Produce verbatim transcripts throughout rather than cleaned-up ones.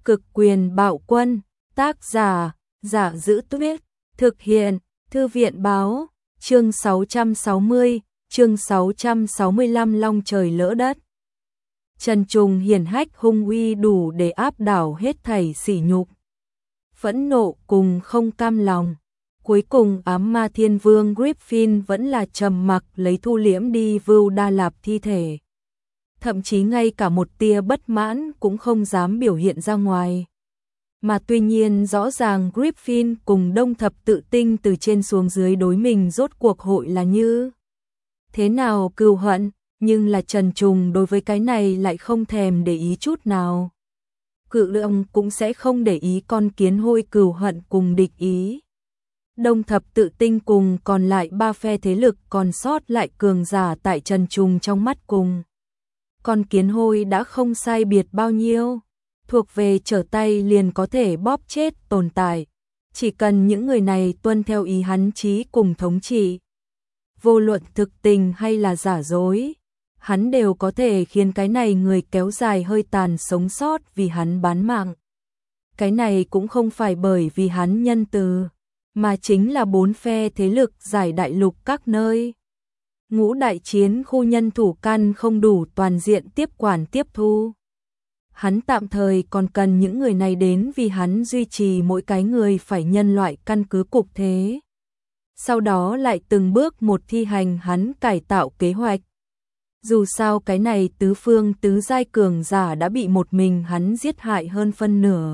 Cực quyền bạo quân, tác giả, Giả Giữ Tuyết, thực hiện, Thư viện báo, chương sáu trăm sáu mươi, chương sáu trăm sáu mươi lăm Long trời lỡ đất. Trần Trùng hiển hách hung uy đủ để áp đảo hết thảy sỉ nhục, phẫn nộ cùng không cam lòng. Cuối cùng ám ma thiên vương Griffin vẫn là trầm mặc lấy thu liễm đi Vưu Đa Lạp thi thể. Thậm chí ngay cả một tia bất mãn cũng không dám biểu hiện ra ngoài. Mà tuy nhiên rõ ràng Griffin cùng Đông Thập Tự Tinh từ trên xuống dưới đối mình rốt cuộc hội là như thế nào cừu hận, nhưng là Trần Trùng đối với cái này lại không thèm để ý chút nào. Cự lượng cũng sẽ không để ý con kiến hôi cừu hận cùng địch ý. Đông Thập Tự Tinh cùng còn lại ba phe thế lực còn sót lại cường giả tại Trần Trùng trong mắt cùng con kiến hôi đã không sai biệt bao nhiêu, thuộc về trở tay liền có thể bóp chết tồn tại. Chỉ cần những người này tuân theo ý hắn chí cùng thống trị, vô luận thực tình hay là giả dối, hắn đều có thể khiến cái này người kéo dài hơi tàn sống sót vì hắn bán mạng. Cái này cũng không phải bởi vì hắn nhân từ, mà chính là bốn phe thế lực giải đại lục các nơi. Ngũ đại chiến khu nhân thủ căn không đủ toàn diện tiếp quản tiếp thu. Hắn tạm thời còn cần những người này đến vì hắn duy trì mỗi cái người phải nhân loại căn cứ cục thế. Sau đó lại từng bước một thi hành hắn cải tạo kế hoạch. Dù sao cái này tứ phương tứ giai cường giả đã bị một mình hắn giết hại hơn phân nửa.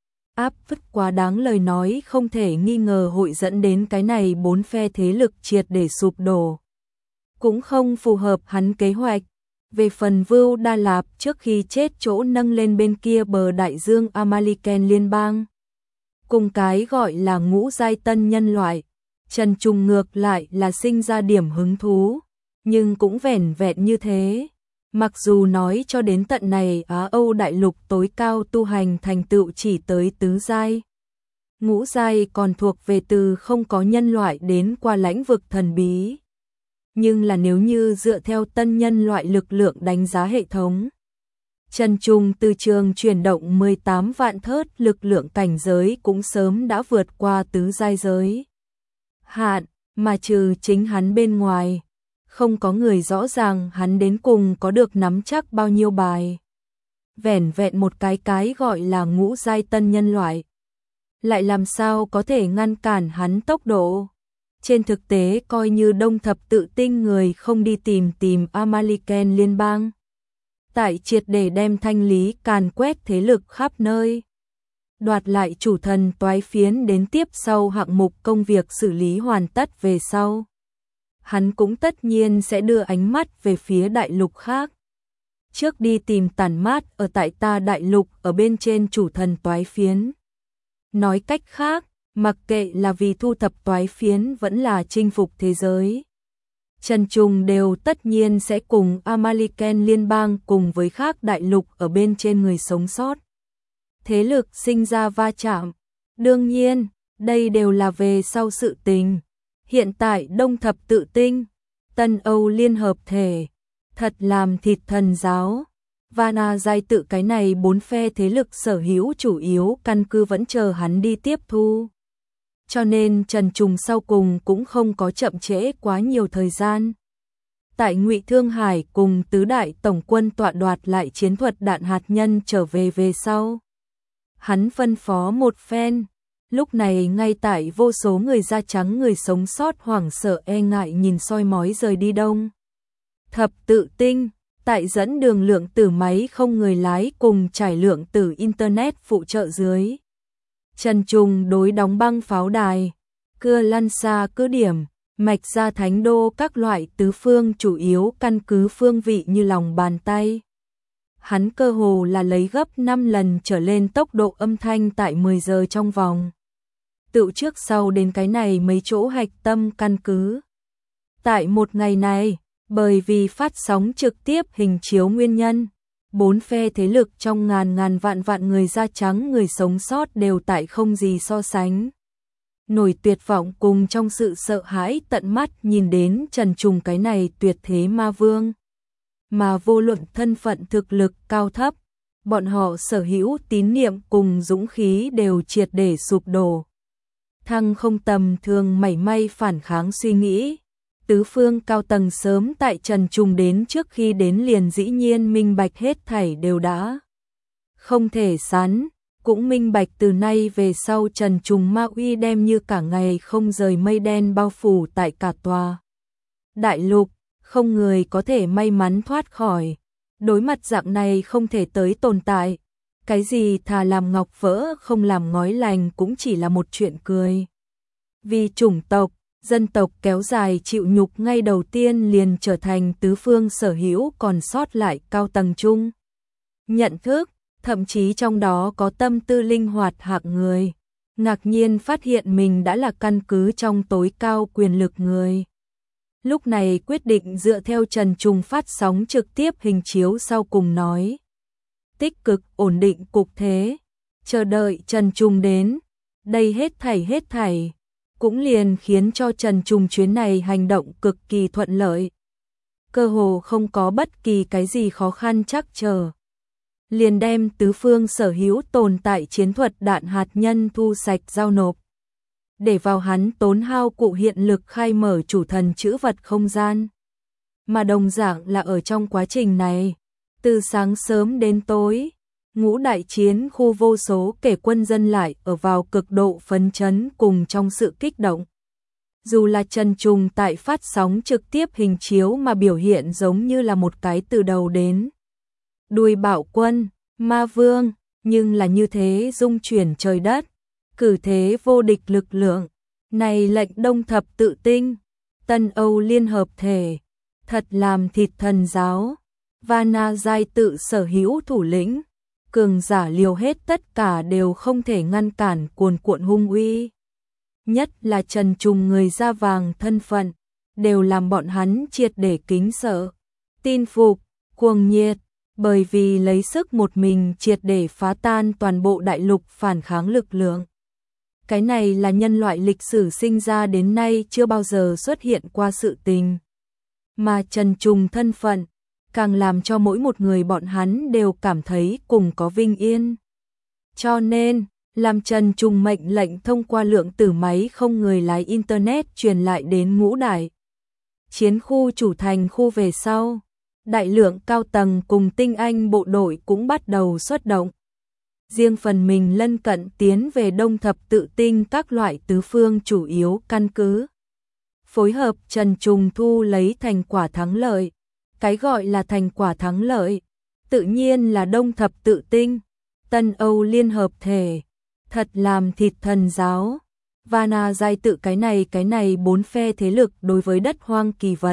Áp vứt quá đáng lời nói không thể nghi ngờ hội dẫn đến cái này bốn phe thế lực triệt để sụp đổ. Cũng không phù hợp hắn kế hoạch. Về phần Vưu Đa Lạp trước khi chết chỗ nâng lên bên kia bờ đại dương Amaliken liên bang. Cùng cái gọi là ngũ giai tân nhân loại, Trần Trùng ngược lại là sinh ra điểm hứng thú, nhưng cũng vẻn vẹn như thế. Mặc dù nói cho đến tận này Á Âu đại lục tối cao tu hành thành tựu chỉ tới tứ giai. Ngũ giai còn thuộc về từ không có nhân loại đến qua lãnh vực thần bí. Nhưng là nếu như dựa theo tân nhân loại lực lượng đánh giá hệ thống, Trần Trùng từ trường chuyển động mười tám vạn thớt lực lượng cảnh giới cũng sớm đã vượt qua tứ giai giới hạn, mà trừ chính hắn bên ngoài, không có người rõ ràng hắn đến cùng có được nắm chắc bao nhiêu bài. Vẻn vẹn một cái cái gọi là ngũ giai tân nhân loại, lại làm sao có thể ngăn cản hắn tốc độ. Trên thực tế coi như Đông Thập Tự Tinh người không đi tìm tìm Amaliken liên bang, tại triệt để đem thanh lý càn quét thế lực khắp nơi, đoạt lại chủ thần toái phiến đến tiếp sau hạng mục công việc xử lý hoàn tất về sau. Hắn cũng tất nhiên sẽ đưa ánh mắt về phía đại lục khác. Trước đi tìm tản mát ở tại ta đại lục ở bên trên chủ thần toái phiến. Nói cách khác, mặc kệ là vì thu thập toái phiến vẫn là chinh phục thế giới, Trần Trùng đều tất nhiên sẽ cùng Amaliken liên bang cùng với khác đại lục ở bên trên người sống sót. Thế lực sinh ra va chạm. Đương nhiên, đây đều là về sau sự tình. Hiện tại Đông Thập Tự Tinh, Tân Âu liên hợp thể, thật làm thịt thần giáo. Vana giai tự cái này bốn phe thế lực sở hữu chủ yếu căn cứ vẫn chờ hắn đi tiếp thu. Cho nên Trần Trùng sau cùng cũng không có chậm trễ quá nhiều thời gian. Tại Ngụy Thương Hải cùng tứ đại tổng quân tọa đoạt lại chiến thuật đạn hạt nhân trở về về sau, hắn phân phó một phen. Lúc này ngay tại vô số người da trắng người sống sót hoảng sợ e ngại nhìn soi mói rời đi Đông Thập Tự Tinh, tại dẫn đường lượng tử máy không người lái cùng trải lượng tử internet phụ trợ dưới, Trần Trùng đối đóng băng pháo đài, cưa lăn xa cứ điểm, mạch ra thánh đô các loại tứ phương chủ yếu căn cứ phương vị như lòng bàn tay. Hắn cơ hồ là lấy gấp năm lần trở lên tốc độ âm thanh tại mười giờ trong vòng. Tự trước sau đến cái này mấy chỗ hạch tâm căn cứ. Tại một ngày này, bởi vì phát sóng trực tiếp hình chiếu nguyên nhân, bốn phe thế lực trong ngàn ngàn vạn vạn người da trắng người sống sót đều tại không gì so sánh nổi tuyệt vọng cùng trong sự sợ hãi tận mắt nhìn đến Trần Trùng cái này tuyệt thế ma vương. Mà vô luận thân phận thực lực cao thấp, bọn họ sở hữu tín niệm cùng dũng khí đều triệt để sụp đổ. Thăng không tầm thường mảy may phản kháng suy nghĩ. Tứ phương cao tầng sớm tại Trần Trùng đến trước khi đến liền dĩ nhiên minh bạch hết thảy đều đã không thể sán, cũng minh bạch từ nay về sau Trần Trùng ma uy đem như cả ngày không rời mây đen bao phủ tại cả tòa đại lục, không người có thể may mắn thoát khỏi. Đối mặt dạng này không thể tới tồn tại, cái gì thà làm ngọc vỡ không làm ngói lành cũng chỉ là một chuyện cười. Vì chủng tộc, dân tộc kéo dài chịu nhục ngay đầu tiên liền trở thành tứ phương sở hữu còn sót lại cao tầng chung. Nhận thức, thậm chí trong đó có tâm tư linh hoạt hạng người, ngạc nhiên phát hiện mình đã là căn cứ trong tối cao quyền lực người. Lúc này quyết định dựa theo Trần Trùng phát sóng trực tiếp hình chiếu sau cùng nói. Tích cực ổn định cục thế, chờ đợi Trần Trùng đến, đây hết thảy hết thảy, cũng liền khiến cho Trần Trùng chuyến này hành động cực kỳ thuận lợi. Cơ hồ không có bất kỳ cái gì khó khăn trắc trở. Liền đem tứ phương sở hữu tồn tại chiến thuật đạn hạt nhân thu sạch giao nộp. Để vào hắn tốn hao cụ hiện lực khai mở chủ thần chữ vật không gian. Mà đồng dạng là ở trong quá trình này, từ sáng sớm đến tối, ngũ đại chiến khu vô số kể quân dân lại ở vào cực độ phấn chấn cùng trong sự kích động. Dù là Trần Trùng tại phát sóng trực tiếp hình chiếu mà biểu hiện giống như là một cái từ đầu đến đuôi bạo quân, ma vương, nhưng là như thế dung chuyển trời đất, cử thế vô địch lực lượng, này lệnh đông thập tự tinh, Tân Âu liên hợp thể, thật làm thịt thần giáo, Vana giai tự sở hữu thủ lĩnh, cường giả liều hết tất cả đều không thể ngăn cản cuồn cuộn hung uy. Nhất là Trần Trùng người da vàng thân phận, đều làm bọn hắn triệt để kính sợ, tin phục, cuồng nhiệt, bởi vì lấy sức một mình triệt để phá tan toàn bộ đại lục phản kháng lực lượng. Cái này là nhân loại lịch sử sinh ra đến nay chưa bao giờ xuất hiện qua sự tình. Mà Trần Trùng thân phận, càng làm cho mỗi một người bọn hắn đều cảm thấy cùng có vinh yên. Cho nên, làm Trần Trùng mệnh lệnh thông qua lượng tử máy không người lái Internet truyền lại đến ngũ đại chiến khu chủ thành khu về sau. Đại lượng cao tầng cùng tinh anh bộ đội cũng bắt đầu xuất động. Riêng phần mình lân cận tiến về đông thập tự tinh các loại tứ phương chủ yếu căn cứ. Phối hợp Trần Trùng thu lấy thành quả thắng lợi. Cái gọi là thành quả thắng lợi, tự nhiên là đông thập tự tinh, Tân Âu liên hợp thể, thật làm thịt thần giáo. Vana giai tự cái này cái này bốn phe thế lực đối với đất hoang kỳ vật.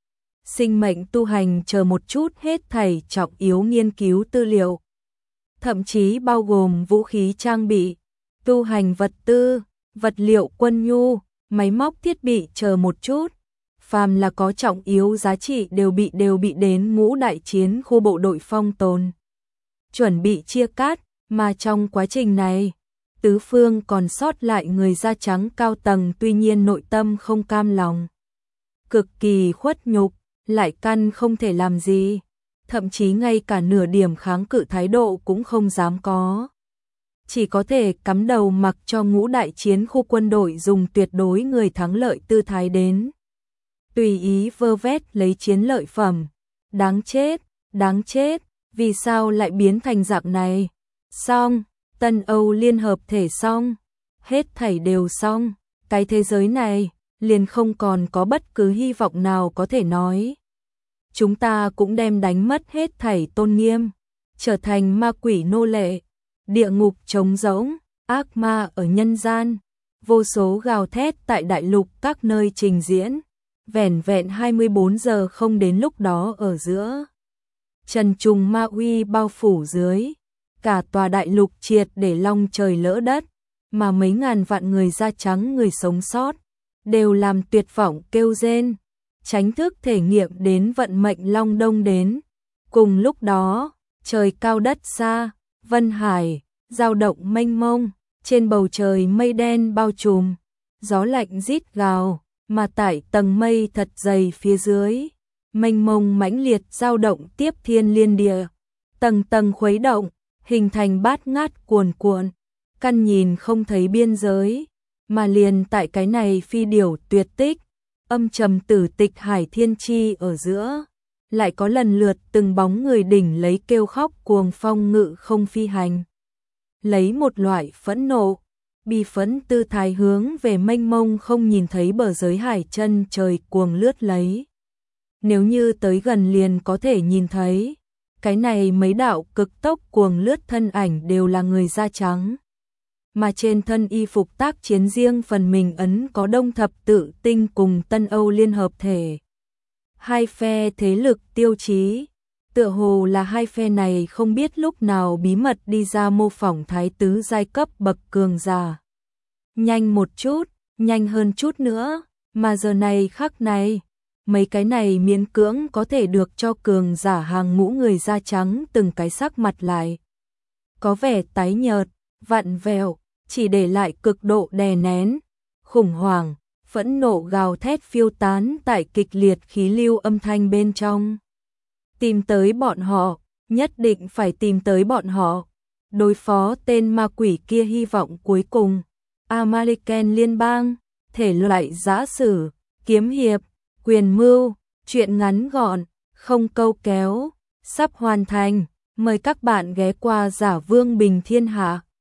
Sinh mệnh tu hành chờ một chút hết thảy trọng yếu nghiên cứu tư liệu. Thậm chí bao gồm vũ khí trang bị, tu hành vật tư, vật liệu quân nhu, máy móc thiết bị chờ một chút. Phàm là có trọng yếu giá trị đều bị đều bị đến ngũ đại chiến khu bộ đội phong tồn. Chuẩn bị chia cắt, mà trong quá trình này, tứ phương còn sót lại người da trắng cao tầng tuy nhiên nội tâm không cam lòng. Cực kỳ khuất nhục, lại căn không thể làm gì, thậm chí ngay cả nửa điểm kháng cự thái độ cũng không dám có. Chỉ có thể cắm đầu mặc cho ngũ đại chiến khu quân đội dùng tuyệt đối người thắng lợi tư thái đến. Tùy ý vơ vét lấy chiến lợi phẩm. Đáng chết, đáng chết, vì sao lại biến thành dạng này? Xong, Tân Âu liên hợp thể xong, hết thảy đều xong, cái thế giới này liền không còn có bất cứ hy vọng nào có thể nói. Chúng ta cũng đem đánh mất hết thảy tôn nghiêm, trở thành ma quỷ nô lệ, địa ngục trống rỗng, ác ma ở nhân gian, vô số gào thét tại đại lục các nơi trình diễn, vẻn vẹn hai mươi bốn giờ không đến lúc đó ở giữa. Trần Trùng ma uy bao phủ dưới, cả tòa đại lục triệt để long trời lỡ đất, mà mấy ngàn vạn người da trắng người sống sót, đều làm tuyệt vọng kêu rên, tránh thức thể nghiệm đến vận mệnh long đông đến. Cùng lúc đó, trời cao đất xa, Vân Hải, dao động mênh mông, trên bầu trời mây đen bao trùm, gió lạnh rít gào, mà tại tầng mây thật dày phía dưới, mênh mông mãnh liệt dao động tiếp thiên liên địa, tầng tầng khuấy động, hình thành bát ngát cuồn cuộn, căn nhìn không thấy biên giới, mà liền tại cái này phi điểu tuyệt tích, âm trầm tử tịch hải thiên chi ở giữa, lại có lần lượt từng bóng người đỉnh lấy kêu khóc cuồng phong ngự không phi hành. Lấy một loại phẫn nộ, bi phẫn tư thái hướng về mênh mông không nhìn thấy bờ giới hải chân trời cuồng lướt lấy. Nếu như tới gần liền có thể nhìn thấy, cái này mấy đạo cực tốc cuồng lướt thân ảnh đều là người da trắng. Mà trên thân y phục tác chiến riêng phần mình ấn có đông thập tự tinh cùng Tân Âu liên hợp thể. Hai phe thế lực tiêu chí, tựa hồ là hai phe này không biết lúc nào bí mật đi ra mô phỏng thái tứ giai cấp bậc cường giả. Nhanh một chút, nhanh hơn chút nữa, mà giờ này khắc này, mấy cái này miễn cưỡng có thể được cho cường giả hàng ngũ người da trắng từng cái sắc mặt lại. Có vẻ tái nhợt, vặn vẹo, chỉ để lại cực độ đè nén, khủng hoảng, phẫn nộ gào thét phiêu tán tại kịch liệt khí lưu âm thanh bên trong. Tìm tới bọn họ, nhất định phải tìm tới bọn họ. Đối phó tên ma quỷ kia hy vọng cuối cùng. American liên bang, thể loại giã sử, kiếm hiệp, quyền mưu, truyện ngắn gọn, không câu kéo, sắp hoàn thành. Mời các bạn ghé qua Giả Vương Bình Thiên Hạ.